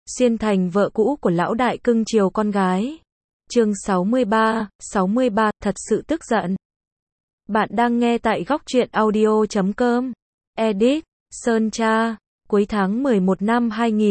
Xuyên thành vợ cũ của lão đại cưng chiều con gái. Chương 63, thật sự tức giận. Bạn đang nghe tại góc truyện audio.com. Edit, Sơn Tra. Cuối tháng 11 năm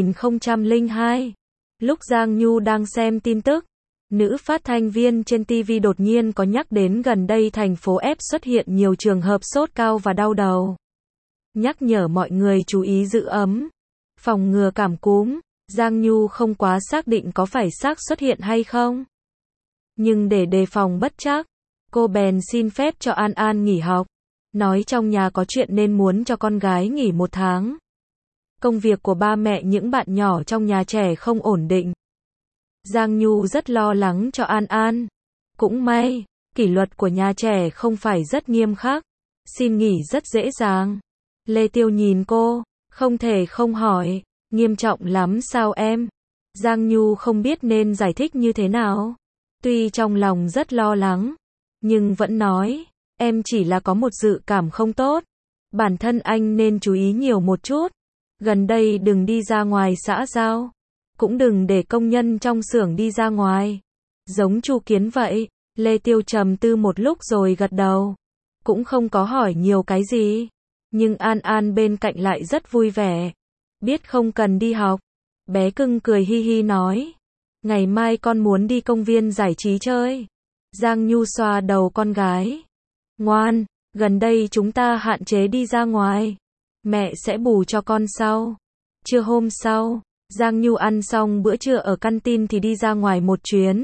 2002, lúc Giang Nhu đang xem tin tức, nữ phát thanh viên trên TV đột nhiên có nhắc đến gần đây thành phố F xuất hiện nhiều trường hợp sốt cao và đau đầu. Nhắc nhở mọi người chú ý giữ ấm, phòng ngừa cảm cúm. Giang Nhu không quá xác định có phải xác xuất hiện hay không. Nhưng để đề phòng bất trắc, cô bèn xin phép cho An An nghỉ học. Nói trong nhà có chuyện nên muốn cho con gái nghỉ 1 tháng. Công việc của ba mẹ những bạn nhỏ trong nhà trẻ không ổn định. Giang Nhu rất lo lắng cho An An. Cũng may, kỷ luật của nhà trẻ không phải rất nghiêm khắc. Xin nghỉ rất dễ dàng. Lê Tiêu nhìn cô, không thể không hỏi. Nghiêm trọng lắm sao em? Giang Nhu không biết nên giải thích như thế nào. Tuy trong lòng rất lo lắng, nhưng vẫn nói, em chỉ là có một dự cảm không tốt. Bản thân anh nên chú ý nhiều một chút. Gần đây đừng đi ra ngoài xã giao. Cũng đừng để công nhân trong xưởng đi ra ngoài. Giống Chu Kiến vậy. Lê Tiêu trầm tư một lúc rồi gật đầu. Cũng không có hỏi nhiều cái gì. Nhưng An An bên cạnh lại rất vui vẻ. Biết không cần đi học. Bé cưng cười hi hi nói. Ngày mai con muốn đi công viên giải trí chơi. Giang Nhu xoa đầu con gái. Ngoan, gần đây chúng ta hạn chế đi ra ngoài. Mẹ sẽ bù cho con sau. Trưa hôm sau, Giang Nhu ăn xong bữa trưa ở canteen thì đi ra ngoài một chuyến.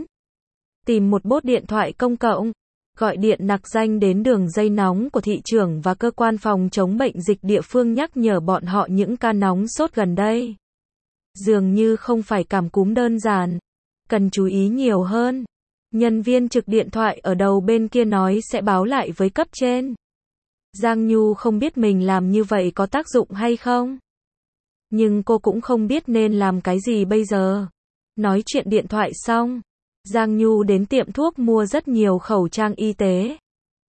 Tìm một bốt điện thoại công cộng. Gọi điện nặc danh đến đường dây nóng của thị trưởng và cơ quan phòng chống bệnh dịch địa phương nhắc nhở bọn họ những ca nóng sốt gần đây. Dường như không phải cảm cúm đơn giản. Cần chú ý nhiều hơn. Nhân viên trực điện thoại ở đầu bên kia nói sẽ báo lại với cấp trên. Giang Nhu không biết mình làm như vậy có tác dụng hay không. Nhưng cô cũng không biết nên làm cái gì bây giờ. Nói chuyện điện thoại xong, Giang Nhu đến tiệm thuốc mua rất nhiều khẩu trang y tế,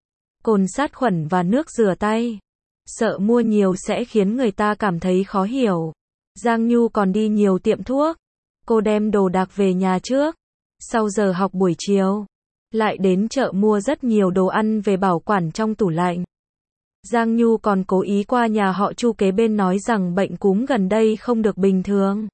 cồn sát khuẩn và nước rửa tay. Sợ mua nhiều sẽ khiến người ta cảm thấy khó hiểu. Giang Nhu còn đi nhiều tiệm thuốc. Cô đem đồ đạc về nhà trước. Sau giờ học buổi chiều, lại đến chợ mua rất nhiều đồ ăn về bảo quản trong tủ lạnh. Giang Nhu còn cố ý qua nhà họ Chu kế bên nói rằng bệnh cúm gần đây không được bình thường.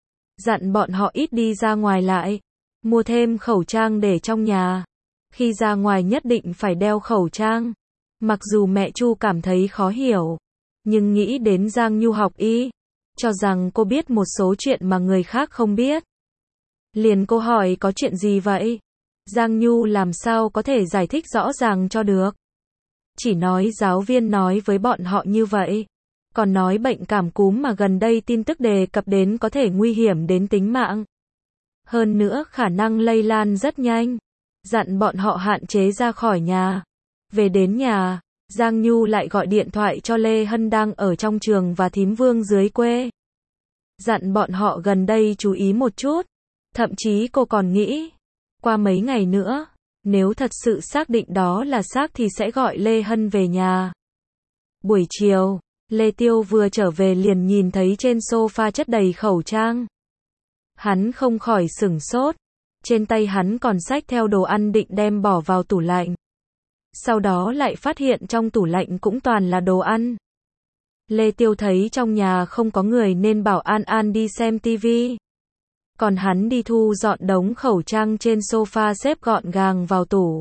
Dặn bọn họ ít đi ra ngoài lại. Mua thêm khẩu trang để trong nhà. Khi ra ngoài nhất định phải đeo khẩu trang. Mặc dù mẹ Chu cảm thấy khó hiểu, nhưng nghĩ đến Giang Nhu học y, cho rằng cô biết một số chuyện mà người khác không biết. Liền cô hỏi có chuyện gì vậy? Giang Nhu làm sao có thể giải thích rõ ràng cho được. Chỉ nói giáo viên nói với bọn họ như vậy. Còn nói bệnh cảm cúm mà gần đây tin tức đề cập đến có thể nguy hiểm đến tính mạng. Hơn nữa khả năng lây lan rất nhanh. Dặn bọn họ hạn chế ra khỏi nhà. Về đến nhà, Giang Nhu lại gọi điện thoại cho Lê Hân đang ở trong trường và thím Vương dưới quê. Dặn bọn họ gần đây chú ý một chút. Thậm chí cô còn nghĩ, qua mấy ngày nữa, nếu thật sự xác định đó là xác thì sẽ gọi Lê Hân về nhà. Buổi chiều, Lê Tiêu vừa trở về liền nhìn thấy trên sofa chất đầy khẩu trang. Hắn không khỏi sửng sốt. Trên tay hắn còn xách theo đồ ăn định đem bỏ vào tủ lạnh. Sau đó lại phát hiện trong tủ lạnh cũng toàn là đồ ăn. Lê Tiêu thấy trong nhà không có người nên bảo An An đi xem tivi. Còn hắn đi thu dọn đống khẩu trang trên sofa xếp gọn gàng vào tủ.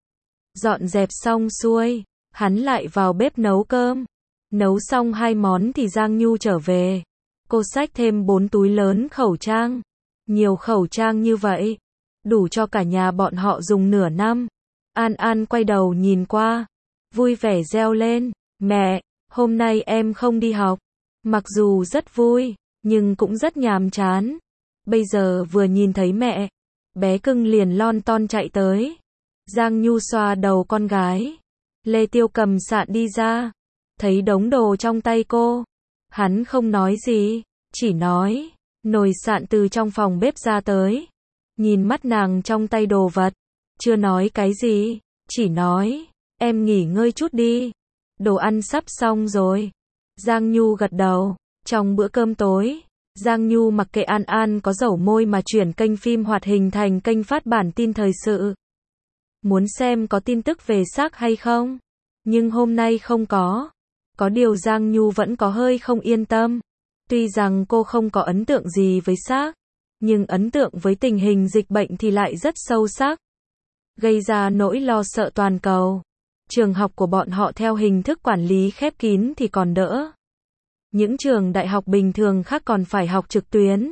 Dọn dẹp xong xuôi, hắn lại vào bếp nấu cơm. Nấu xong 2 món thì Giang Nhu trở về. Cô xách thêm 4 túi lớn khẩu trang. Nhiều khẩu trang như vậy, đủ cho cả nhà bọn họ dùng nửa năm. An An quay đầu nhìn qua, vui vẻ reo lên, mẹ, hôm nay em không đi học. Mặc dù rất vui, nhưng cũng rất nhàm chán. Bây giờ vừa nhìn thấy mẹ, bé cưng liền lon ton chạy tới. Giang Nhu xoa đầu con gái. Lê Tiêu cầm sạn đi ra, thấy đống đồ trong tay cô. Hắn không nói gì, chỉ nói, nồi sạn từ trong phòng bếp ra tới. Nhìn mắt nàng trong tay đồ vật, chưa nói cái gì, chỉ nói, em nghỉ ngơi chút đi. Đồ ăn sắp xong rồi. Giang Nhu gật đầu. Trong bữa cơm tối, Giang Nhu mặc kệ An An có dẩu môi mà chuyển kênh phim hoạt hình thành kênh phát bản tin thời sự. Muốn xem có tin tức về xác hay không? Nhưng hôm nay không có. Có điều Giang Nhu vẫn có hơi không yên tâm. Tuy rằng cô không có ấn tượng gì với xác, nhưng ấn tượng với tình hình dịch bệnh thì lại rất sâu sắc, gây ra nỗi lo sợ toàn cầu. Trường học của bọn họ theo hình thức quản lý khép kín thì còn đỡ. Những trường đại học bình thường khác còn phải học trực tuyến.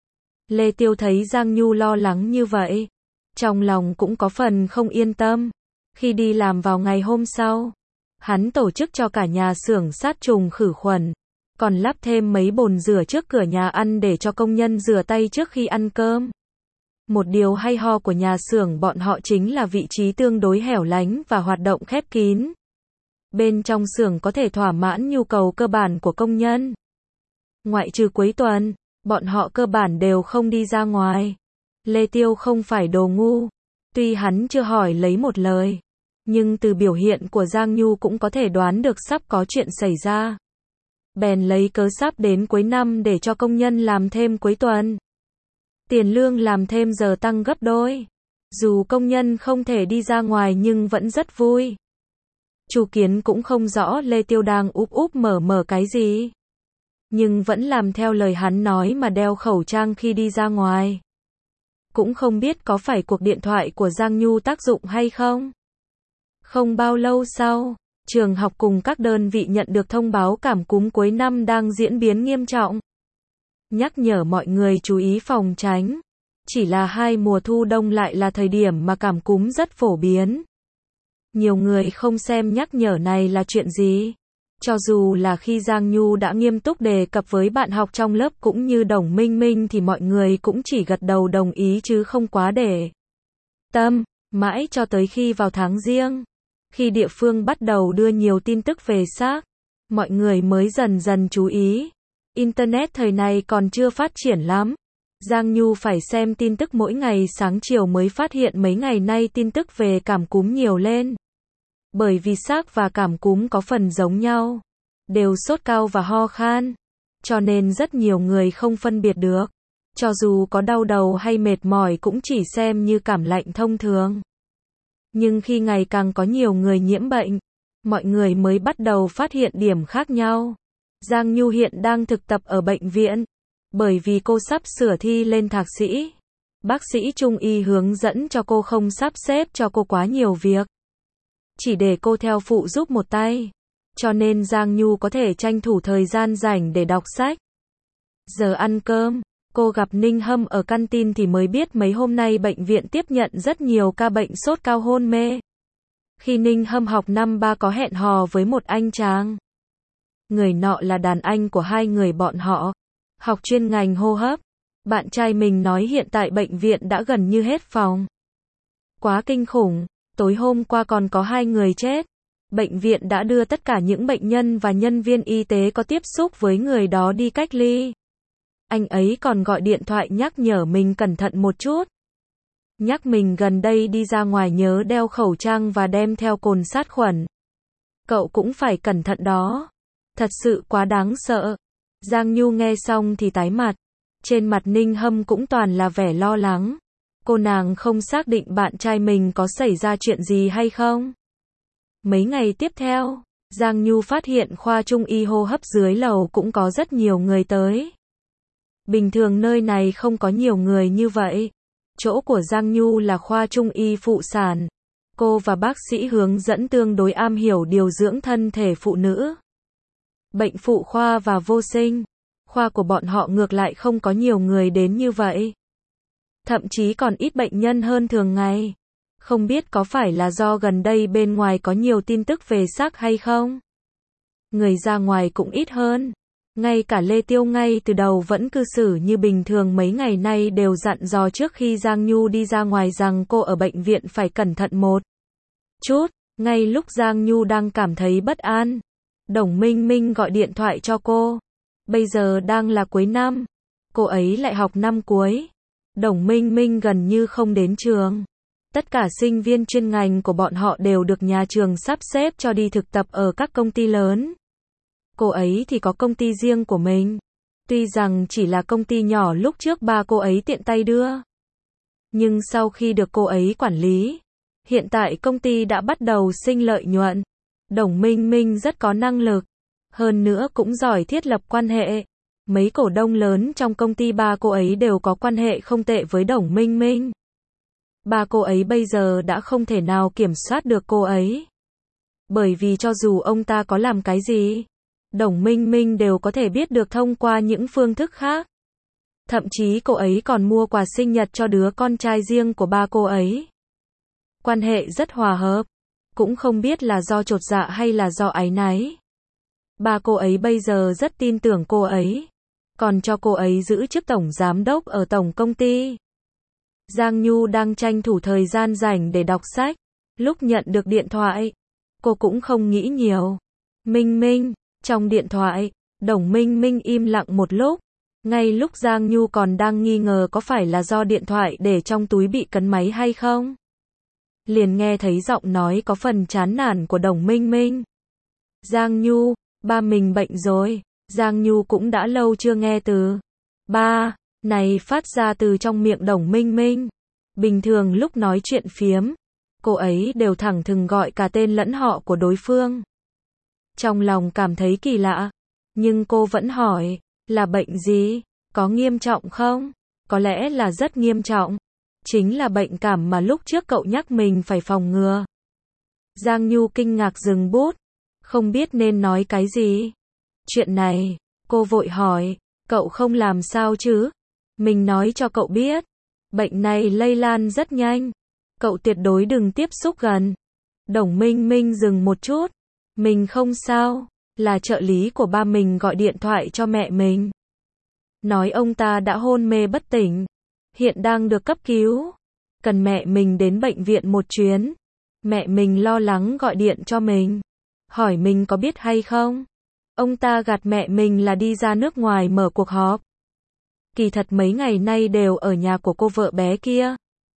Lê Tiêu thấy Giang Nhu lo lắng như vậy, trong lòng cũng có phần không yên tâm. Khi đi làm vào ngày hôm sau, hắn tổ chức cho cả nhà xưởng sát trùng khử khuẩn, còn lắp thêm mấy bồn rửa trước cửa nhà ăn để cho công nhân rửa tay trước khi ăn cơm. Một điều hay ho của nhà xưởng bọn họ chính là vị trí tương đối hẻo lánh và hoạt động khép kín. Bên trong xưởng có thể thỏa mãn nhu cầu cơ bản của công nhân. Ngoại trừ cuối tuần, bọn họ cơ bản đều không đi ra ngoài. Lê Tiêu không phải đồ ngu. Tuy hắn chưa hỏi lấy một lời, nhưng từ biểu hiện của Giang Nhu cũng có thể đoán được sắp có chuyện xảy ra. Bèn lấy cớ sắp đến cuối năm để cho công nhân làm thêm cuối tuần. Tiền lương làm thêm giờ tăng gấp đôi. Dù công nhân không thể đi ra ngoài nhưng vẫn rất vui. Chu Kiến cũng không rõ Lê Tiêu đang úp úp mở cái gì, nhưng vẫn làm theo lời hắn nói mà đeo khẩu trang khi đi ra ngoài. Cũng không biết có phải cuộc điện thoại của Giang Nhu tác dụng hay không. Không bao lâu sau, trường học cùng các đơn vị nhận được thông báo cảm cúm cuối năm đang diễn biến nghiêm trọng. Nhắc nhở mọi người chú ý phòng tránh. Chỉ là hai mùa thu đông lại là thời điểm mà cảm cúm rất phổ biến. Nhiều người không xem nhắc nhở này là chuyện gì. Cho dù là khi Giang Nhu đã nghiêm túc đề cập với bạn học trong lớp cũng như Đồng Minh Minh thì mọi người cũng chỉ gật đầu đồng ý chứ không quá để tâm. Mãi cho tới khi vào tháng Giêng, khi địa phương bắt đầu đưa nhiều tin tức về xác, mọi người mới dần dần chú ý. Internet thời này còn chưa phát triển lắm. Giang Nhu phải xem tin tức mỗi ngày sáng chiều mới phát hiện mấy ngày nay tin tức về cảm cúm nhiều lên. Bởi vì xác và cảm cúm có phần giống nhau, đều sốt cao và ho khan, cho nên rất nhiều người không phân biệt được. Cho dù có đau đầu hay mệt mỏi cũng chỉ xem như cảm lạnh thông thường. Nhưng khi ngày càng có nhiều người nhiễm bệnh, mọi người mới bắt đầu phát hiện điểm khác nhau. Giang Nhu hiện đang thực tập ở bệnh viện, bởi vì cô sắp sửa thi lên thạc sĩ. Bác sĩ Trung y hướng dẫn cho cô không sắp xếp cho cô quá nhiều việc, chỉ để cô theo phụ giúp một tay. Cho nên Giang Nhu có thể tranh thủ thời gian rảnh để đọc sách. Giờ ăn cơm, cô gặp Ninh Hâm ở canteen thì mới biết mấy hôm nay bệnh viện tiếp nhận rất nhiều ca bệnh sốt cao hôn mê. Khi Ninh Hâm học năm 3 có hẹn hò với một anh chàng. Người nọ là đàn anh của hai người bọn họ, học chuyên ngành hô hấp. Bạn trai mình nói hiện tại bệnh viện đã gần như hết phòng. Quá kinh khủng, tối hôm qua còn có 2 người chết. Bệnh viện đã đưa tất cả những bệnh nhân và nhân viên y tế có tiếp xúc với người đó đi cách ly. Anh ấy còn gọi điện thoại nhắc nhở mình cẩn thận một chút. Nhắc mình gần đây đi ra ngoài nhớ đeo khẩu trang và đem theo cồn sát khuẩn. Cậu cũng phải cẩn thận đó. Thật sự quá đáng sợ. Giang Nhu nghe xong thì tái mặt. Trên mặt Ninh Hâm cũng toàn là vẻ lo lắng. Cô nàng không xác định bạn trai mình có xảy ra chuyện gì hay không. Mấy ngày tiếp theo, Giang Nhu phát hiện khoa trung y hô hấp dưới lầu cũng có rất nhiều người tới. Bình thường nơi này không có nhiều người như vậy. Chỗ của Giang Nhu là khoa trung y phụ sản. Cô và bác sĩ hướng dẫn tương đối am hiểu điều dưỡng thân thể phụ nữ. Bệnh phụ khoa và vô sinh. Khoa của bọn họ ngược lại không có nhiều người đến như vậy. Thậm chí còn ít bệnh nhân hơn thường ngày. Không biết có phải là do gần đây bên ngoài có nhiều tin tức về xác hay không? Người ra ngoài cũng ít hơn. Ngay cả Lê Tiêu ngay từ đầu vẫn cư xử như bình thường mấy ngày nay đều dặn dò trước khi Giang Nhu đi ra ngoài rằng cô ở bệnh viện phải cẩn thận một chút. Ngay lúc Giang Nhu đang cảm thấy bất an, Đồng Minh Minh gọi điện thoại cho cô. Bây giờ đang là cuối năm, cô ấy lại học năm cuối. Đồng Minh Minh gần như không đến trường. Tất cả sinh viên chuyên ngành của bọn họ đều được nhà trường sắp xếp cho đi thực tập ở các công ty lớn. Cô ấy thì có công ty riêng của mình. Tuy rằng chỉ là công ty nhỏ lúc trước ba cô ấy tiện tay đưa. Nhưng sau khi được cô ấy quản lý, hiện tại công ty đã bắt đầu sinh lợi nhuận. Đồng Minh Minh rất có năng lực. Hơn nữa cũng giỏi thiết lập quan hệ. Mấy cổ đông lớn trong công ty ba cô ấy đều có quan hệ không tệ với Đồng Minh Minh. Ba cô ấy bây giờ đã không thể nào kiểm soát được cô ấy. Bởi vì cho dù ông ta có làm cái gì, Đồng Minh Minh đều có thể biết được thông qua những phương thức khác. Thậm chí cô ấy còn mua quà sinh nhật cho đứa con trai riêng của ba cô ấy. Quan hệ rất hòa hợp. Cũng không biết là do chột dạ hay là do áy náy. Ba cô ấy bây giờ rất tin tưởng cô ấy. Còn cho cô ấy giữ chức tổng giám đốc ở tổng công ty. Giang Nhu đang tranh thủ thời gian rảnh để đọc sách. Lúc nhận được điện thoại, cô cũng không nghĩ nhiều. Minh Minh, trong điện thoại, Đồng Minh Minh im lặng một lúc. Ngay lúc Giang Nhu còn đang nghi ngờ có phải là do điện thoại để trong túi bị cấn máy hay không, liền nghe thấy giọng nói có phần chán nản của Đồng Minh Minh. Giang Nhu, ba mình bệnh rồi. Giang Nhu cũng đã lâu chưa nghe từ ba này phát ra từ trong miệng Đồng Minh Minh. Bình thường lúc nói chuyện phiếm, cô ấy đều thẳng thừng gọi cả tên lẫn họ của đối phương. Trong lòng cảm thấy kỳ lạ, nhưng cô vẫn hỏi, là bệnh gì? Có nghiêm trọng không? Có lẽ là rất nghiêm trọng. Chính là bệnh cảm mà lúc trước cậu nhắc mình phải phòng ngừa. Giang Nhu kinh ngạc dừng bút, không biết nên nói cái gì. Chuyện này, cô vội hỏi, cậu không làm sao chứ? Mình nói cho cậu biết, bệnh này lây lan rất nhanh. Cậu tuyệt đối đừng tiếp xúc gần. Đồng Minh Minh dừng một chút. Mình không sao, là trợ lý của ba mình gọi điện thoại cho mẹ mình. Nói ông ta đã hôn mê bất tỉnh, hiện đang được cấp cứu. Cần mẹ mình đến bệnh viện một chuyến. Mẹ mình lo lắng gọi điện cho mình, hỏi mình có biết hay không. Ông ta gạt mẹ mình là đi ra nước ngoài mở cuộc họp. Kỳ thật mấy ngày nay đều ở nhà của cô vợ bé kia.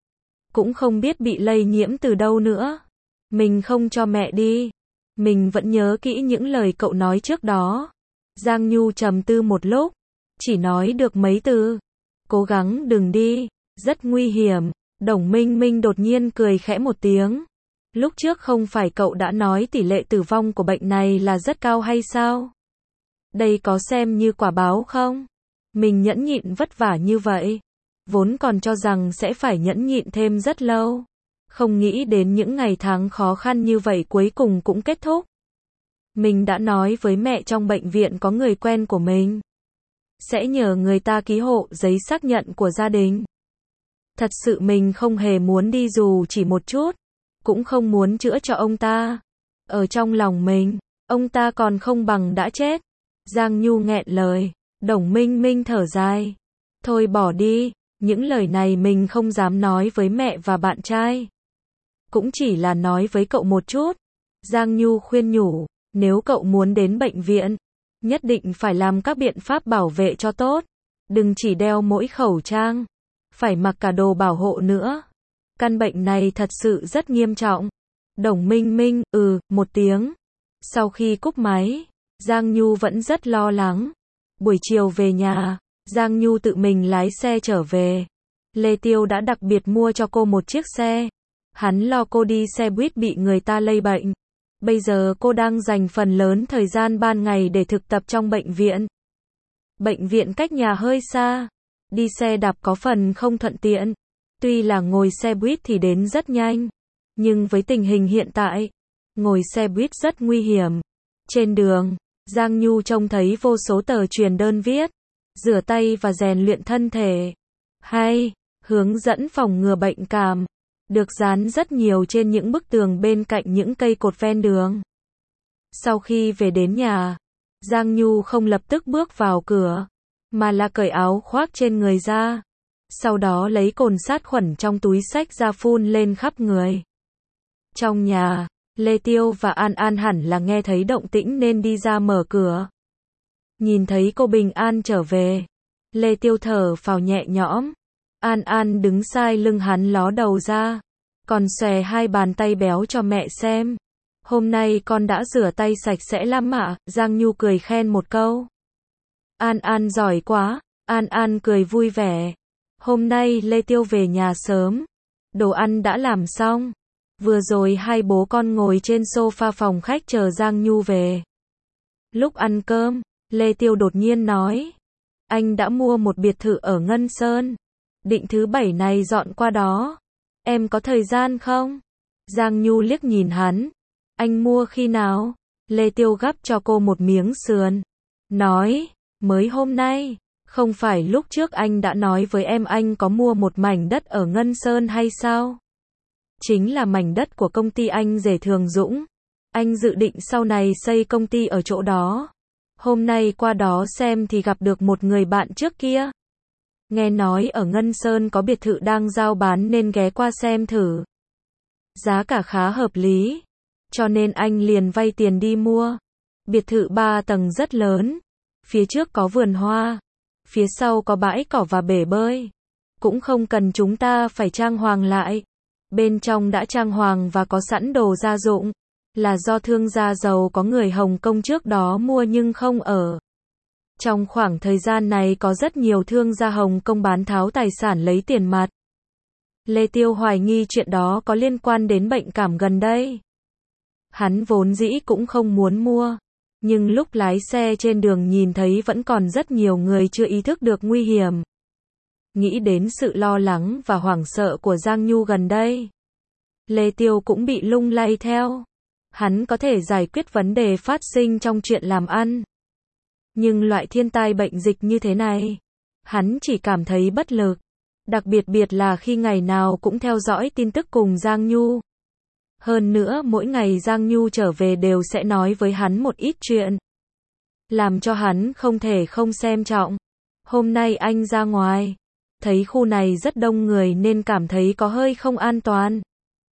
Cũng không biết bị lây nhiễm từ đâu nữa. Mình không cho mẹ đi. Mình vẫn nhớ kỹ những lời cậu nói trước đó. Giang Nhu trầm tư một lúc, chỉ nói được mấy từ. Cố gắng đừng đi, rất nguy hiểm. Đồng Minh Minh đột nhiên cười khẽ một tiếng. Lúc trước không phải cậu đã nói tỷ lệ tử vong của bệnh này là rất cao hay sao? Đây có xem như quả báo không? Mình nhẫn nhịn vất vả như vậy, vốn còn cho rằng sẽ phải nhẫn nhịn thêm rất lâu. Không nghĩ đến những ngày tháng khó khăn như vậy cuối cùng cũng kết thúc. Mình đã nói với mẹ trong bệnh viện có người quen của mình. Sẽ nhờ người ta ký hộ giấy xác nhận của gia đình. Thật sự mình không hề muốn đi dù chỉ một chút. Cũng không muốn chữa cho ông ta. Ở trong lòng mình, ông ta còn không bằng đã chết. Giang Nhu nghẹn lời. Đồng Minh Minh thở dài. Thôi bỏ đi, những lời này mình không dám nói với mẹ và bạn trai. Cũng chỉ là nói với cậu một chút. Giang Nhu khuyên nhủ, nếu cậu muốn đến bệnh viện, nhất định phải làm các biện pháp bảo vệ cho tốt. Đừng chỉ đeo mỗi khẩu trang, phải mặc cả đồ bảo hộ nữa. Căn bệnh này thật sự rất nghiêm trọng. Đồng Minh Minh, một tiếng. Sau khi cúp máy, Giang Nhu vẫn rất lo lắng. Buổi chiều về nhà, Giang Nhu tự mình lái xe trở về. Lê Tiêu đã đặc biệt mua cho cô một chiếc xe. Hắn lo cô đi xe buýt bị người ta lây bệnh. Bây giờ cô đang dành phần lớn thời gian ban ngày để thực tập trong bệnh viện. Bệnh viện cách nhà hơi xa. Đi xe đạp có phần không thuận tiện. Tuy là ngồi xe buýt thì đến rất nhanh. Nhưng với tình hình hiện tại, ngồi xe buýt rất nguy hiểm. Trên đường, Giang Nhu trông thấy vô số tờ truyền đơn viết rửa tay và rèn luyện thân thể, hay hướng dẫn phòng ngừa bệnh cảm, được dán rất nhiều trên những bức tường bên cạnh những cây cột ven đường. Sau khi về đến nhà, Giang Nhu không lập tức bước vào cửa, mà là cởi áo khoác trên người ra. Sau đó lấy cồn sát khuẩn trong túi xách ra phun lên khắp người. Trong nhà, Lê Tiêu và An An hẳn là nghe thấy động tĩnh nên đi ra mở cửa. Nhìn thấy cô bình an trở về, Lê Tiêu thở phào nhẹ nhõm. An An đứng sai lưng hắn ló đầu ra, còn xòe hai bàn tay béo cho mẹ xem. Hôm nay con đã rửa tay sạch sẽ lắm ạ. Giang Nhu cười khen một câu. An An giỏi quá, An An cười vui vẻ. Hôm nay Lê Tiêu về nhà sớm. Đồ ăn đã làm xong. Vừa rồi hai bố con ngồi trên sofa phòng khách chờ Giang Nhu về. Lúc ăn cơm, Lê Tiêu đột nhiên nói. Anh đã mua một biệt thự ở Ngân Sơn. Định thứ 7 này dọn qua đó. Em có thời gian không? Giang Nhu liếc nhìn hắn. Anh mua khi nào? Lê Tiêu gắp cho cô một miếng sườn. Nói, mới hôm nay. Không phải lúc trước anh đã nói với em anh có mua một mảnh đất ở Ngân Sơn hay sao? Chính là mảnh đất của công ty anh Rể Thường Dũng. Anh dự định sau này xây công ty ở chỗ đó. Hôm nay qua đó xem thì gặp được một người bạn trước kia. Nghe nói ở Ngân Sơn có biệt thự đang giao bán nên ghé qua xem thử. Giá cả khá hợp lý. Cho nên anh liền vay tiền đi mua. Biệt thự 3 tầng rất lớn. Phía trước có vườn hoa. Phía sau có bãi cỏ và bể bơi. Cũng không cần chúng ta phải trang hoàng lại. Bên trong đã trang hoàng và có sẵn đồ gia dụng. Là do thương gia giàu có người Hồng Kông trước đó mua nhưng không ở. Trong khoảng thời gian này có rất nhiều thương gia Hồng Kông bán tháo tài sản lấy tiền mặt. Lê Tiêu hoài nghi chuyện đó có liên quan đến bệnh cảm gần đây. Hắn vốn dĩ cũng không muốn mua. Nhưng lúc lái xe trên đường nhìn thấy vẫn còn rất nhiều người chưa ý thức được nguy hiểm. Nghĩ đến sự lo lắng và hoảng sợ của Giang Nhu gần đây. Lê Tiêu cũng bị lung lay theo. Hắn có thể giải quyết vấn đề phát sinh trong chuyện làm ăn. Nhưng loại thiên tai bệnh dịch như thế này, hắn chỉ cảm thấy bất lực. Đặc biệt là khi ngày nào cũng theo dõi tin tức cùng Giang Nhu. Hơn nữa mỗi ngày Giang Nhu trở về đều sẽ nói với hắn một ít chuyện. Làm cho hắn không thể không xem trọng. Hôm nay anh ra ngoài. Thấy khu này rất đông người nên cảm thấy có hơi không an toàn.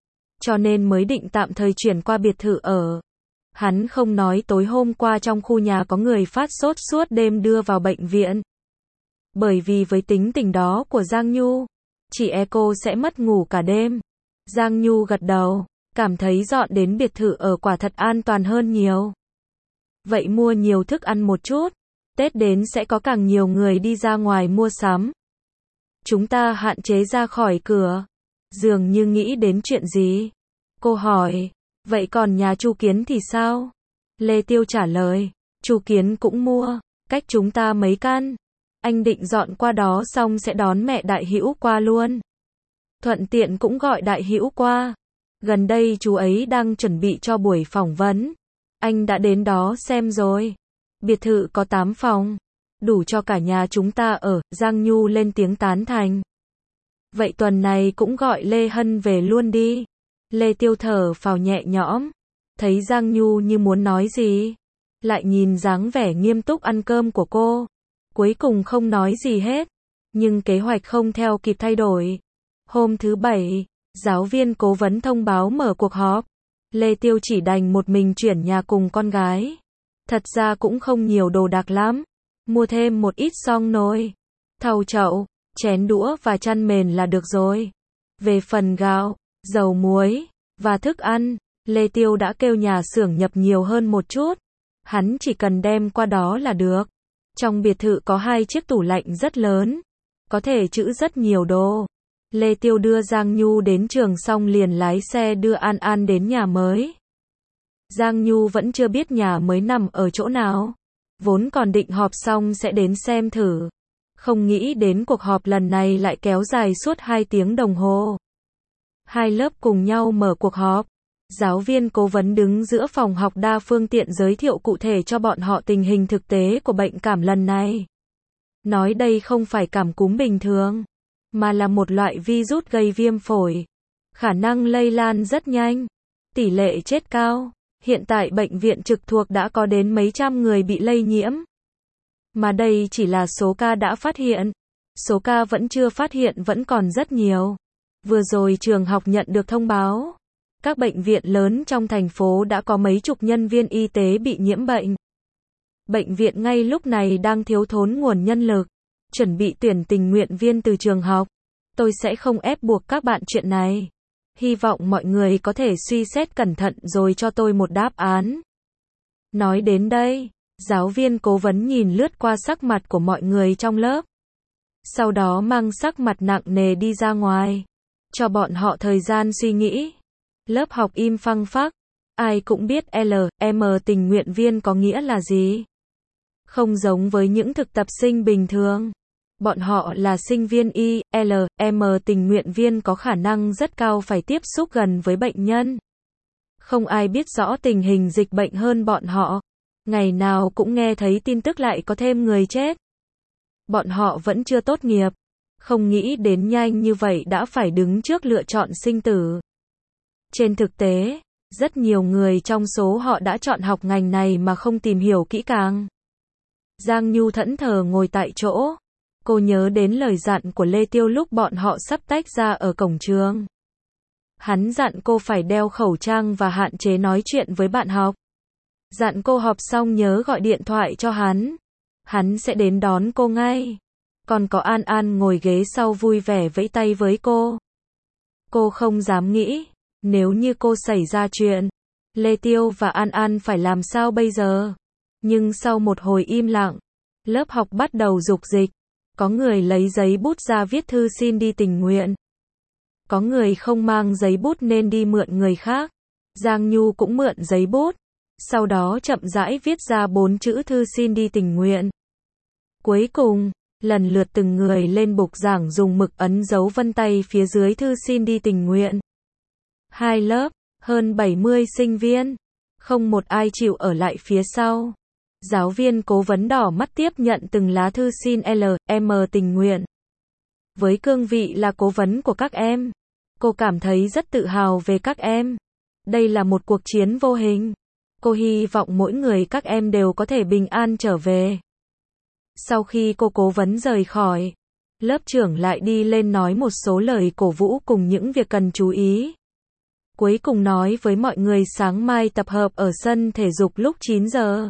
Cho nên mới định tạm thời chuyển qua biệt thự ở. Hắn không nói tối hôm qua trong khu nhà có người phát sốt suốt đêm đưa vào bệnh viện. Bởi vì với tính tình đó của Giang Nhu, chị cô sẽ mất ngủ cả đêm. Giang Nhu gật đầu, cảm thấy dọn đến biệt thự ở quả thật an toàn hơn nhiều. Vậy mua nhiều thức ăn một chút, Tết đến sẽ có càng nhiều người đi ra ngoài mua sắm. Chúng ta hạn chế ra khỏi cửa. Dường như nghĩ đến chuyện gì. Cô hỏi, vậy còn nhà Chu Kiến thì sao? Lê Tiêu trả lời, Chu Kiến cũng mua, cách chúng ta mấy căn. Anh định dọn qua đó xong sẽ đón mẹ Đại Hữu qua luôn. Thuận tiện cũng gọi Đại Hữu qua. Gần đây chú ấy đang chuẩn bị cho buổi phỏng vấn. Anh đã đến đó xem rồi. Biệt thự có 8 phòng. Đủ cho cả nhà chúng ta ở. Giang Nhu lên tiếng tán thành. Vậy tuần này cũng gọi Lê Hân về luôn đi. Lê Tiêu thở phào nhẹ nhõm. Thấy Giang Nhu như muốn nói gì. Lại nhìn dáng vẻ nghiêm túc ăn cơm của cô. Cuối cùng không nói gì hết. Nhưng kế hoạch không theo kịp thay đổi. Hôm thứ 7, giáo viên cố vấn thông báo mở cuộc họp. Lê Tiêu chỉ đành một mình chuyển nhà cùng con gái. Thật ra cũng không nhiều đồ đạc lắm. Mua thêm một ít xoong nồi, thau chậu, chén đũa và chăn mền là được rồi. Về phần gạo, dầu muối và thức ăn, Lê Tiêu đã kêu nhà xưởng nhập nhiều hơn một chút. Hắn chỉ cần đem qua đó là được. Trong biệt thự có 2 chiếc tủ lạnh rất lớn, có thể trữ rất nhiều đồ. Lê Tiêu đưa Giang Nhu đến trường xong liền lái xe đưa An An đến nhà mới. Giang Nhu vẫn chưa biết nhà mới nằm ở chỗ nào. Vốn còn định họp xong sẽ đến xem thử. Không nghĩ đến cuộc họp lần này lại kéo dài suốt 2 tiếng đồng hồ. 2 lớp cùng nhau mở cuộc họp. Giáo viên cố vấn đứng giữa phòng học đa phương tiện giới thiệu cụ thể cho bọn họ tình hình thực tế của bệnh cảm lần này. Nói đây không phải cảm cúm bình thường, mà là một loại virus gây viêm phổi. Khả năng lây lan rất nhanh, tỷ lệ chết cao. Hiện tại bệnh viện trực thuộc đã có đến mấy trăm người bị lây nhiễm. Mà đây chỉ là số ca đã phát hiện. Số ca vẫn chưa phát hiện vẫn còn rất nhiều. Vừa rồi trường học nhận được thông báo. Các bệnh viện lớn trong thành phố đã có mấy chục nhân viên y tế bị nhiễm bệnh. Bệnh viện ngay lúc này đang thiếu thốn nguồn nhân lực. Chuẩn bị tuyển tình nguyện viên từ trường học. Tôi sẽ không ép buộc các bạn chuyện này. Hy vọng mọi người có thể suy xét cẩn thận rồi cho tôi một đáp án. Nói đến đây, Giáo viên cố vấn nhìn lướt qua sắc mặt của mọi người trong lớp. Sau đó mang sắc mặt nặng nề đi ra ngoài. Cho bọn họ thời gian suy nghĩ. Lớp học im phăng phắc. Ai cũng biết LM tình nguyện viên có nghĩa là gì. Không giống với những thực tập sinh bình thường. Bọn họ là sinh viên LM tình nguyện viên có khả năng rất cao phải tiếp xúc gần với bệnh nhân. Không ai biết rõ tình hình dịch bệnh hơn bọn họ. Ngày nào cũng nghe thấy tin tức lại có thêm người chết. Bọn họ vẫn chưa tốt nghiệp. Không nghĩ đến nhanh như vậy đã phải đứng trước lựa chọn sinh tử. Trên thực tế, rất nhiều người trong số họ đã chọn học ngành này mà không tìm hiểu kỹ càng. Giang Nhu thẫn thờ ngồi tại chỗ. Cô nhớ đến lời dặn của Lê Tiêu lúc bọn họ sắp tách ra ở cổng trường. Hắn dặn cô phải đeo khẩu trang và hạn chế nói chuyện với bạn học. Dặn cô họp xong nhớ gọi điện thoại cho hắn. Hắn sẽ đến đón cô ngay. Còn có An An ngồi ghế sau vui vẻ vẫy tay với cô. Cô không dám nghĩ, nếu như cô xảy ra chuyện, Lê Tiêu và An An phải làm sao bây giờ? Nhưng sau một hồi im lặng, lớp học bắt đầu rục dịch. Có người lấy giấy bút ra viết thư xin đi tình nguyện. Có người không mang giấy bút nên đi mượn người khác. Giang Nhu cũng mượn giấy bút. Sau đó chậm rãi viết ra 4 chữ thư xin đi tình nguyện. Cuối cùng, lần lượt từng người lên bục giảng dùng mực ấn dấu vân tay phía dưới thư xin đi tình nguyện. 2 lớp, hơn 70 sinh viên. Không một ai chịu ở lại phía sau. Giáo viên cố vấn đỏ mắt tiếp nhận từng lá thư xin LM tình nguyện. Với cương vị là cố vấn của các em, cô cảm thấy rất tự hào về các em. Đây là một cuộc chiến vô hình. Cô hy vọng mỗi người các em đều có thể bình an trở về. Sau khi cô cố vấn rời khỏi, lớp trưởng lại đi lên nói một số lời cổ vũ cùng những việc cần chú ý. Cuối cùng nói với mọi người sáng mai tập hợp ở sân thể dục lúc 9 giờ.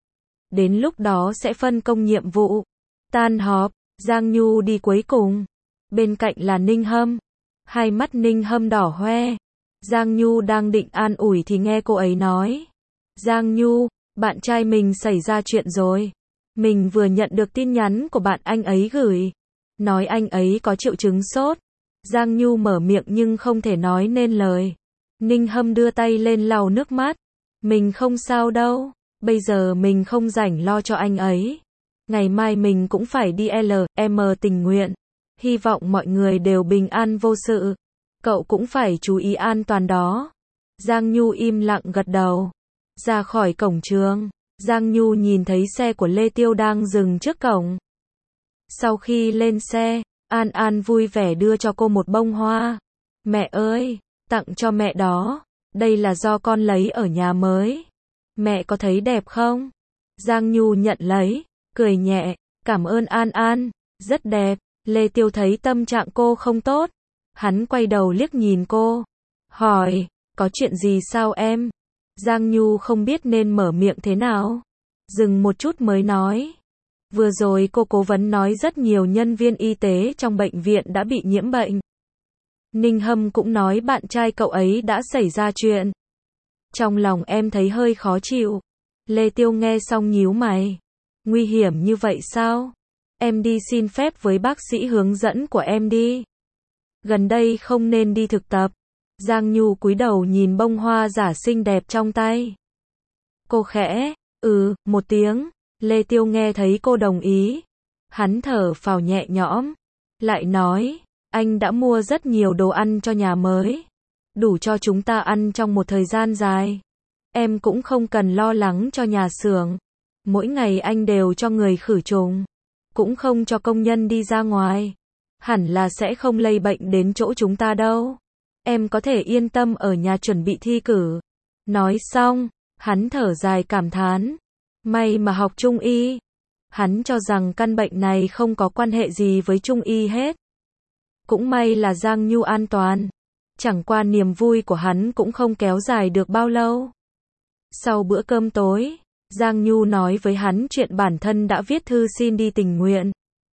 Đến lúc đó sẽ phân công nhiệm vụ. Tan họp, Giang Nhu đi cuối cùng. Bên cạnh là Ninh Hâm. Hai mắt Ninh Hâm đỏ hoe. Giang Nhu đang định an ủi thì nghe cô ấy nói. Giang Nhu, bạn trai mình xảy ra chuyện rồi. Mình vừa nhận được tin nhắn của bạn anh ấy gửi. Nói anh ấy có triệu chứng sốt. Giang Nhu mở miệng nhưng không thể nói nên lời. Ninh Hâm đưa tay lên lau nước mắt. Mình không sao đâu. Bây giờ mình không rảnh lo cho anh ấy. Ngày mai mình cũng phải đi LM tình nguyện. Hy vọng mọi người đều bình an vô sự. Cậu cũng phải chú ý an toàn đó. Giang Nhu im lặng gật đầu. Ra khỏi cổng trường, Giang Nhu nhìn thấy xe của Lê Tiêu đang dừng trước cổng. Sau khi lên xe, An An vui vẻ đưa cho cô một bông hoa. Mẹ ơi, tặng cho mẹ đó. Đây là do con lấy ở nhà mới. Mẹ có thấy đẹp không? Giang Nhu nhận lấy, cười nhẹ. Cảm ơn An An, rất đẹp. Lê Tiêu thấy tâm trạng cô không tốt. Hắn quay đầu liếc nhìn cô. Hỏi, có chuyện gì sao em? Giang Nhu không biết nên mở miệng thế nào. Dừng một chút mới nói. Vừa rồi cô cố vấn nói rất nhiều nhân viên y tế trong bệnh viện đã bị nhiễm bệnh. Ninh Hâm cũng nói bạn trai cậu ấy đã xảy ra chuyện. Trong lòng em thấy hơi khó chịu. Lê Tiêu nghe xong nhíu mày. Nguy hiểm như vậy sao? Em đi xin phép với bác sĩ hướng dẫn của em đi. Gần đây không nên đi thực tập. Giang Nhu cúi đầu nhìn bông hoa giả xinh đẹp trong tay. Cô khẽ, một tiếng. Lê Tiêu nghe thấy cô đồng ý. Hắn thở phào nhẹ nhõm. Lại nói, anh đã mua rất nhiều đồ ăn cho nhà mới. Đủ cho chúng ta ăn trong một thời gian dài. Em cũng không cần lo lắng cho nhà xưởng. Mỗi ngày anh đều cho người khử trùng. Cũng không cho công nhân đi ra ngoài. Hẳn là sẽ không lây bệnh đến chỗ chúng ta đâu. Em có thể yên tâm ở nhà chuẩn bị thi cử. Nói xong, hắn thở dài cảm thán. May mà học Trung y. Hắn cho rằng căn bệnh này không có quan hệ gì với Trung y hết. Cũng may là Giang Nhu an toàn. Chẳng qua niềm vui của hắn cũng không kéo dài được bao lâu. Sau bữa cơm tối, Giang Nhu nói với hắn chuyện bản thân đã viết thư xin đi tình nguyện.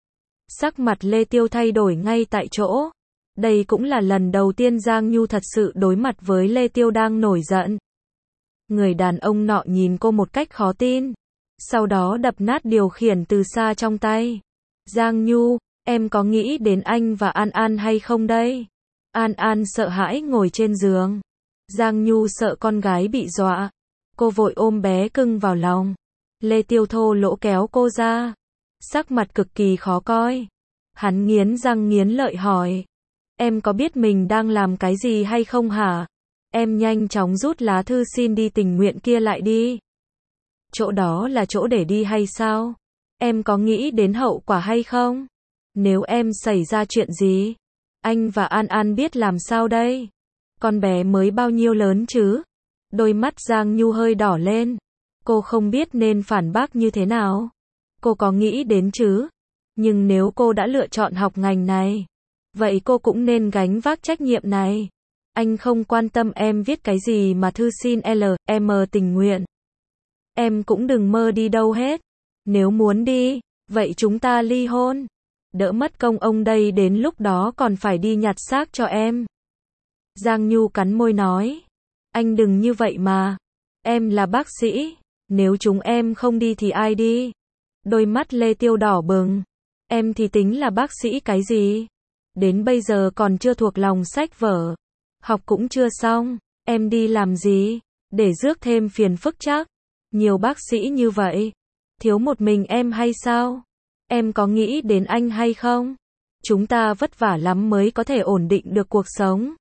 Sắc mặt Lê Tiêu thay đổi ngay tại chỗ. Đây cũng là lần đầu tiên Giang Nhu thật sự đối mặt với Lê Tiêu đang nổi giận. Người đàn ông nọ nhìn cô một cách khó tin. sau đó đập nát điều khiển từ xa trong tay. Giang Nhu, em có nghĩ đến anh và An An hay không đây? An An sợ hãi ngồi trên giường. Giang Nhu sợ con gái bị dọa. Cô vội ôm bé cưng vào lòng. Lê Tiêu thô lỗ kéo cô ra. Sắc mặt cực kỳ khó coi. Hắn nghiến răng nghiến lợi hỏi. Em có biết mình đang làm cái gì hay không hả? Em nhanh chóng rút lá thư xin đi tình nguyện kia lại đi. Chỗ đó là chỗ để đi hay sao? Em có nghĩ đến hậu quả hay không? Nếu em xảy ra chuyện gì? Anh và An An biết làm sao đây? Con bé mới bao nhiêu lớn chứ? Đôi mắt Giang Nhu hơi đỏ lên. Cô không biết nên phản bác như thế nào. Cô có nghĩ đến chứ? Nhưng nếu cô đã lựa chọn học ngành này, vậy cô cũng nên gánh vác trách nhiệm này. Anh không quan tâm em viết cái gì mà thư xin LM tình nguyện. Em cũng đừng mơ đi đâu hết. Nếu muốn đi, vậy chúng ta ly hôn. Đỡ mất công ông đây đến lúc đó còn phải đi nhặt xác cho em. Giang Nhu cắn môi nói. Anh đừng như vậy mà. Em là bác sĩ. Nếu chúng em không đi thì ai đi? Đôi mắt Lê Tiêu đỏ bừng. Em thì tính là bác sĩ cái gì? Đến bây giờ còn chưa thuộc lòng sách vở. Học cũng chưa xong. Em đi làm gì? Để rước thêm phiền phức chắc. Nhiều bác sĩ như vậy. Thiếu một mình em hay sao? Em có nghĩ đến anh hay không? Chúng ta vất vả lắm mới có thể ổn định được cuộc sống.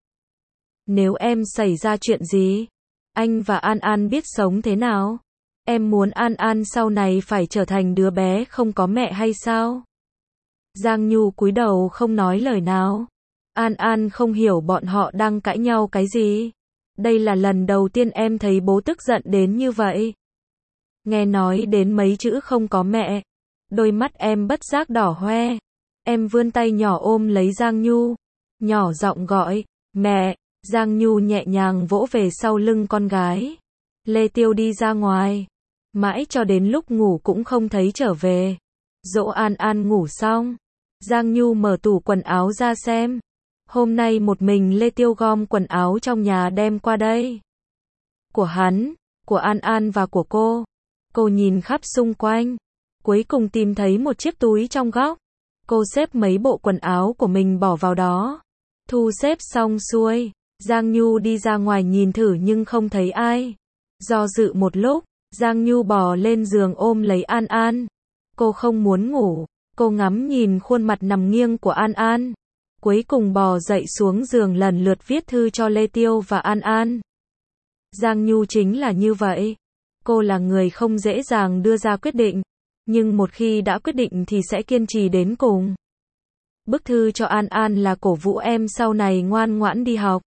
Nếu em xảy ra chuyện gì, anh và An An biết sống thế nào? Em muốn An An sau này phải trở thành đứa bé không có mẹ hay sao? Giang Nhu cúi đầu không nói lời nào. An An không hiểu bọn họ đang cãi nhau cái gì. Đây là lần đầu tiên em thấy bố tức giận đến như vậy. Nghe nói đến mấy chữ không có mẹ, đôi mắt em bất giác đỏ hoe. Em vươn tay nhỏ ôm lấy Giang Nhu, nhỏ giọng gọi, mẹ. Giang Nhu nhẹ nhàng vỗ về sau lưng con gái. Lê Tiêu đi ra ngoài, mãi cho đến lúc ngủ cũng không thấy trở về. Dỗ An An ngủ xong, Giang Nhu mở tủ quần áo ra xem. Hôm nay một mình Lê Tiêu gom quần áo trong nhà đem qua đây. Của hắn, của An An và của cô. Cô nhìn khắp xung quanh, cuối cùng tìm thấy một chiếc túi trong góc. Cô xếp mấy bộ quần áo của mình bỏ vào đó. Thu xếp xong xuôi, Giang Nhu đi ra ngoài nhìn thử nhưng không thấy ai. Do dự một lúc, Giang Nhu bò lên giường ôm lấy An An. Cô không muốn ngủ, cô ngắm nhìn khuôn mặt nằm nghiêng của An An. Cuối cùng bò dậy xuống giường lần lượt viết thư cho Lê Tiêu và An An. Giang Nhu chính là như vậy. Cô là người không dễ dàng đưa ra quyết định, nhưng một khi đã quyết định thì sẽ kiên trì đến cùng. Bức thư cho An An là cổ vũ em sau này ngoan ngoãn đi học.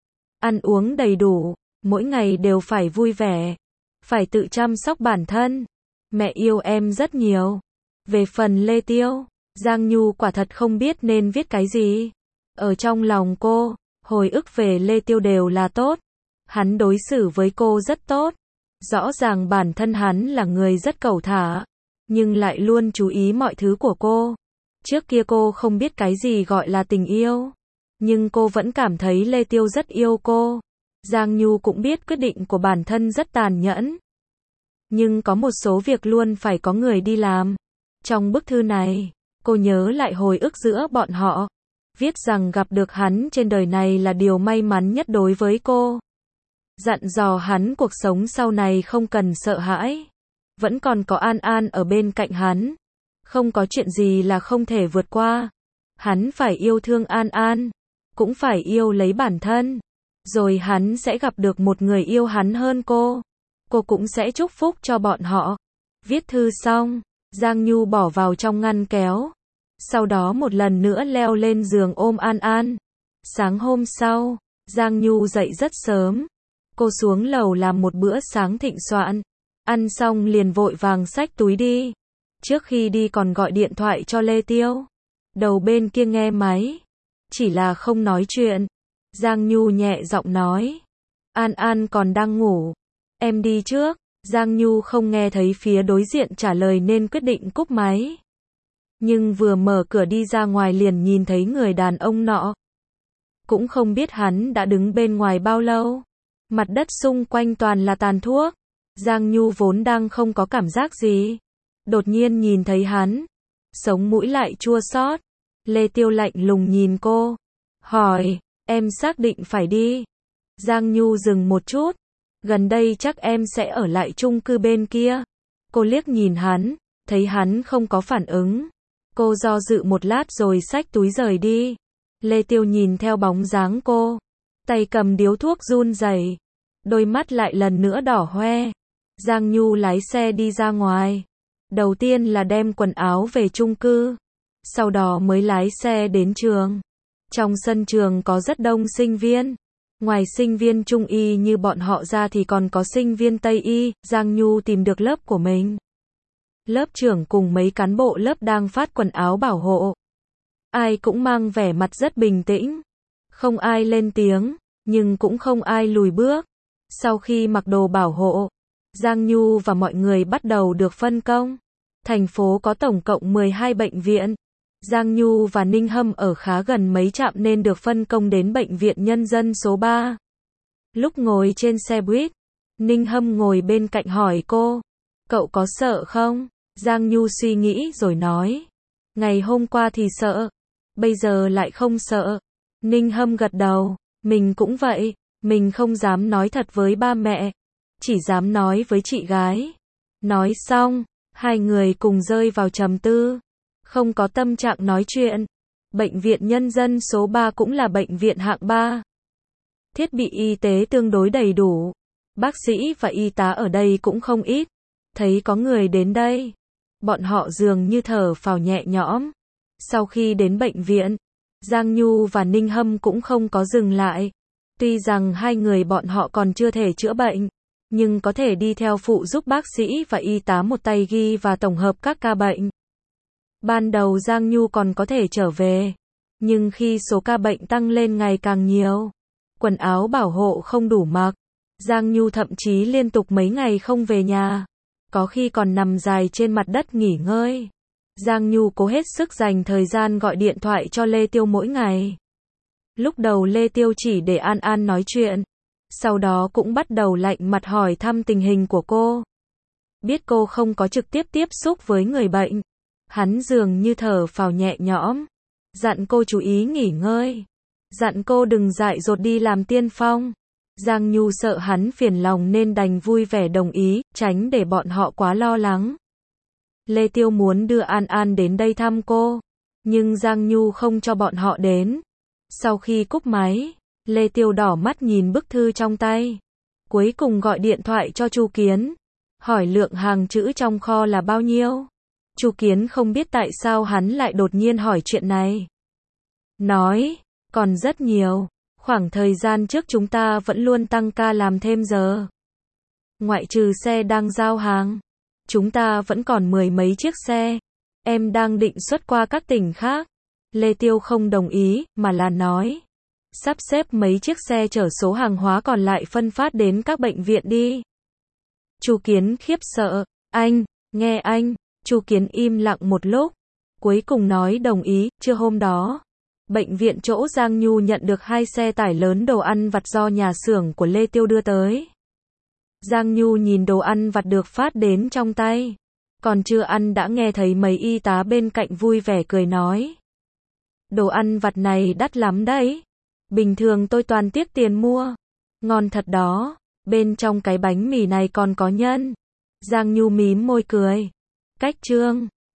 Ăn uống đầy đủ, mỗi ngày đều phải vui vẻ, phải tự chăm sóc bản thân. Mẹ yêu em rất nhiều. Về phần Lê Tiêu, Giang Nhu quả thật không biết nên viết cái gì. Ở trong lòng cô, hồi ức về Lê Tiêu đều là tốt. Hắn đối xử với cô rất tốt. Rõ ràng bản thân hắn là người rất cẩu thả, nhưng lại luôn chú ý mọi thứ của cô. Trước kia cô không biết cái gì gọi là tình yêu, nhưng cô vẫn cảm thấy Lê Tiêu rất yêu cô. Giang Nhu cũng biết quyết định của bản thân rất tàn nhẫn, nhưng có một số việc luôn phải có người đi làm. Trong bức thư này, cô nhớ lại hồi ức giữa bọn họ, viết rằng gặp được hắn trên đời này là điều may mắn nhất đối với cô. Dặn dò hắn cuộc sống sau này không cần sợ hãi, vẫn còn có An An ở bên cạnh hắn, không có chuyện gì là không thể vượt qua. Hắn phải yêu thương An An, cũng phải yêu lấy bản thân, rồi hắn sẽ gặp được một người yêu hắn hơn cô cũng sẽ chúc phúc cho bọn họ. Viết thư xong, Giang Nhu bỏ vào trong ngăn kéo, sau đó một lần nữa leo lên giường ôm An An. Sáng hôm sau, Giang Nhu dậy rất sớm. Cô xuống lầu làm một bữa sáng thịnh soạn, ăn xong liền vội vàng xách túi đi. Trước khi đi còn gọi điện thoại cho Lê Tiêu. Đầu bên kia nghe máy, chỉ là không nói chuyện. Giang Nhu nhẹ giọng nói, An An còn đang ngủ, em đi trước. Giang Nhu không nghe thấy phía đối diện trả lời nên quyết định cúp máy. Nhưng vừa mở cửa đi ra ngoài liền nhìn thấy người đàn ông nọ. Cũng không biết hắn đã đứng bên ngoài bao lâu. Mặt đất xung quanh toàn là tàn thuốc. Giang Nhu vốn đang không có cảm giác gì. Đột nhiên nhìn thấy hắn. Sống mũi lại chua xót. Lê Tiêu lạnh lùng nhìn cô. Hỏi, em xác định phải đi. Giang Nhu dừng một chút. Gần đây chắc em sẽ ở lại chung cư bên kia. Cô liếc nhìn hắn, thấy hắn không có phản ứng. Cô do dự một lát rồi xách túi rời đi. Lê Tiêu nhìn theo bóng dáng cô. Tay cầm điếu thuốc run rẩy. Đôi mắt lại lần nữa đỏ hoe. Giang Nhu lái xe đi ra ngoài. Đầu tiên là đem quần áo về chung cư. Sau đó mới lái xe đến trường. Trong sân trường có rất đông sinh viên. Ngoài sinh viên Trung y như bọn họ ra thì còn có sinh viên Tây y. Giang Nhu tìm được lớp của mình. Lớp trưởng cùng mấy cán bộ lớp đang phát quần áo bảo hộ. Ai cũng mang vẻ mặt rất bình tĩnh. Không ai lên tiếng, nhưng cũng không ai lùi bước. Sau khi mặc đồ bảo hộ, Giang Nhu và mọi người bắt đầu được phân công. Thành phố có tổng cộng 12 bệnh viện. Giang Nhu và Ninh Hâm ở khá gần mấy trạm nên được phân công đến Bệnh viện Nhân dân số 3. Lúc ngồi trên xe buýt, Ninh Hâm ngồi bên cạnh hỏi cô, cậu có sợ không? Giang Nhu suy nghĩ rồi nói, ngày hôm qua thì sợ, bây giờ lại không sợ. Ninh Hâm gật đầu, mình cũng vậy, mình không dám nói thật với ba mẹ, chỉ dám nói với chị gái. Nói xong, hai người cùng rơi vào trầm tư, không có tâm trạng nói chuyện. Bệnh viện Nhân dân số 3 cũng là bệnh viện hạng 3. Thiết bị y tế tương đối đầy đủ. Bác sĩ và y tá ở đây cũng không ít. Thấy có người đến đây, bọn họ dường như thở phào nhẹ nhõm. Sau khi đến bệnh viện, Giang Nhu và Ninh Hâm cũng không có dừng lại. Tuy rằng hai người bọn họ còn chưa thể chữa bệnh, nhưng có thể đi theo phụ giúp bác sĩ và y tá một tay ghi và tổng hợp các ca bệnh. Ban đầu Giang Nhu còn có thể trở về, nhưng khi số ca bệnh tăng lên ngày càng nhiều, quần áo bảo hộ không đủ mặc, Giang Nhu thậm chí liên tục mấy ngày không về nhà, có khi còn nằm dài trên mặt đất nghỉ ngơi. Giang Nhu cố hết sức dành thời gian gọi điện thoại cho Lê Tiêu mỗi ngày. Lúc đầu Lê Tiêu chỉ để An An nói chuyện, sau đó cũng bắt đầu lạnh mặt hỏi thăm tình hình của cô. Biết cô không có trực tiếp tiếp xúc với người bệnh, hắn dường như thở phào nhẹ nhõm, dặn cô chú ý nghỉ ngơi, dặn cô đừng dại dột đi làm tiên phong. Giang Nhu sợ hắn phiền lòng nên đành vui vẻ đồng ý, tránh để bọn họ quá lo lắng. Lê Tiêu muốn đưa An An đến đây thăm cô, nhưng Giang Nhu không cho bọn họ đến. Sau khi cúp máy, Lê Tiêu đỏ mắt nhìn bức thư trong tay. Cuối cùng gọi điện thoại cho Chu Kiến, hỏi lượng hàng trữ trong kho là bao nhiêu. Chu Kiến không biết tại sao hắn lại đột nhiên hỏi chuyện này. Nói, còn rất nhiều, khoảng thời gian trước chúng ta vẫn luôn tăng ca làm thêm giờ. Ngoại trừ xe đang giao hàng, chúng ta vẫn còn 10 mấy chiếc xe. Em đang định xuất qua các tỉnh khác. Lê Tiêu không đồng ý, mà là nói, sắp xếp mấy chiếc xe chở số hàng hóa còn lại phân phát đến các bệnh viện đi. Chu Kiến khiếp sợ, nghe anh. Chu Kiến im lặng một lúc, cuối cùng nói đồng ý. Trưa hôm đó, bệnh viện chỗ Giang Nhu nhận được 2 xe tải lớn đồ ăn vặt do nhà xưởng của Lê Tiêu đưa tới. Giang Nhu nhìn đồ ăn vặt được phát đến trong tay, còn chưa ăn đã nghe thấy mấy y tá bên cạnh vui vẻ cười nói, đồ ăn vặt này đắt lắm đấy, bình thường tôi toàn tiếc tiền mua, ngon thật đó, bên trong cái bánh mì này còn có nhân. Giang Nhu mím môi cười, cách trương.